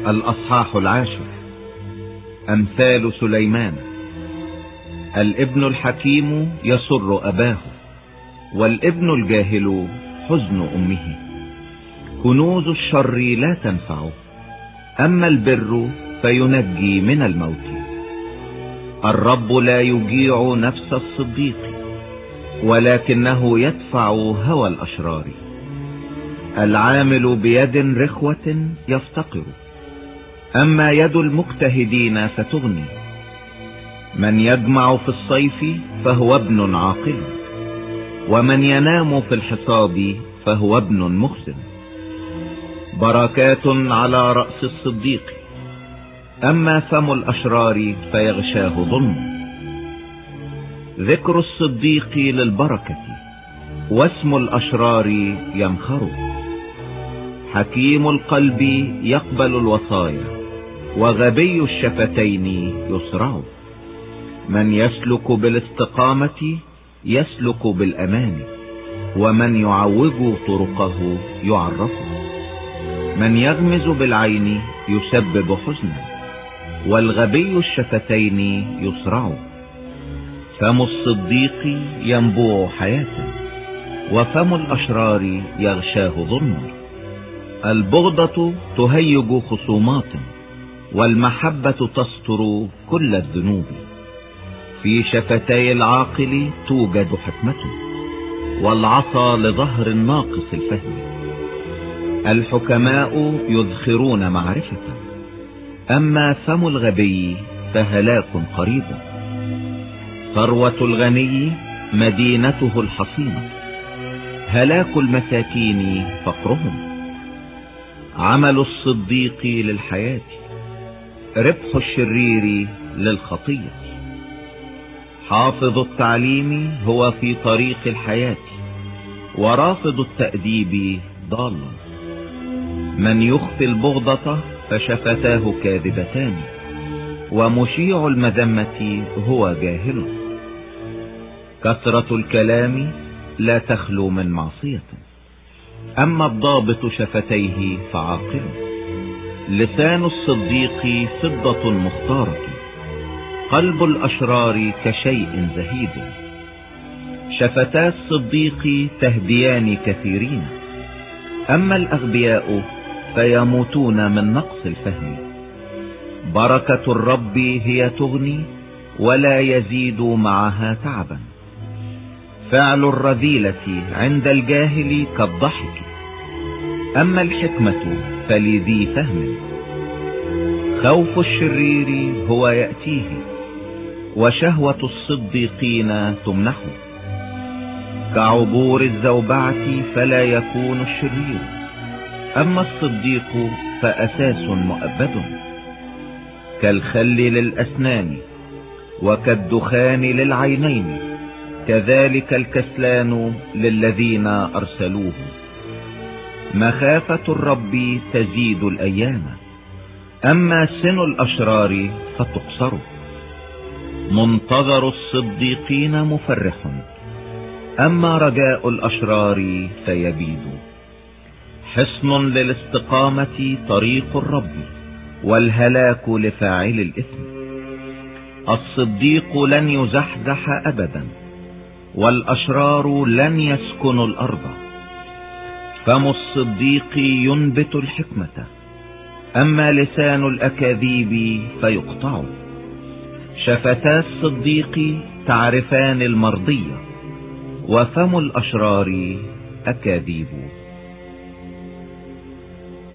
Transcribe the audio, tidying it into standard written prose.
الأصحاح 10. أمثال سليمان. الابن الحكيم يسر أباه، والابن الجاهل حزن أمه. كنوز الشر لا تنفعه، أما البر فينجي من الموت. الرب لا يجيع نفس الصديق، ولكنه يدفع هوى الأشرار. العامل بيد رخوة يفتقر، أما يد المجتهدين فتغني. من يجمع في الصيف فهو ابن عاقل، ومن ينام في الحصاد فهو ابن مخزن. بركات على رأس الصديق، أما فم الأشرار فيغشاه ظلم. ذكر الصديق للبركة، واسم الأشرار يمخر. حكيم القلب يقبل الوصايا، وغبي الشفتين يسرع. من يسلك بالاستقامة يسلك بالأمان، ومن يعوج طرقه يعرف. من يغمز بالعين يسبب حزنا، والغبي الشفتين يسرع. فم الصديق ينبوع حياة، وفم الأشرار يغشاه ظلم. البغضة تهيج خصومات، والمحبة تستر كل الذنوب. في شفتي العاقل توجد حكمة، والعصا لظهر الناقص الفهم. الحكماء يذخرون معرفة، أما فم الغبي فهلاك قريب. ثروة الغني مدينته الحصينة، هلاك المساكين فقرهم. عمل الصديق للحياة، ربح الشرير للخطية. حافظ التعليم هو في طريق الحياة، ورافض التأديب ضال. من يخفي البغضة فشفتاه كاذبتان، ومشيع المذمة هو جاهل. كثرة الكلام لا تخلو من معصية، أما الضابط شفتيه فعاقل. لسان الصديق فضة مختارة، قلب الأشرار كشيء زهيد. شفتا الصديق تهديان كثيرين، أما الأغبياء فيموتون من نقص الفهم. بركة الرب هي تغني، ولا يزيد معها تعبا. فعل الرذيلة عند الجاهل كالضحك، أما الحكمة فلذي فهم. خوف الشرير هو يأتيه، وشهوة الصديقين تمنحه. كعبور الزوبعة فلا يكون الشرير، أما الصديق فأساس مؤبد. كالخل للأسنان، وكالدخان للعينين، كذلك الكسلان للذين أرسلوه. مخافة الرب تزيد الأيام، أما سن الأشرار فتقصر. منتظر الصديقين مفرح، أما رجاء الأشرار فيبيد. حصن للاستقامة طريق الرب، والهلاك لفاعل الإثم. الصديق لن يزحزح أبدا، والأشرار لن يسكنوا الأرض. فم الصديق ينبت الحكمة، أما لسان الأكاذيب فيقطع. شفتا الصديق تعرفان المرضية، وفم الأشرار أكاذيب.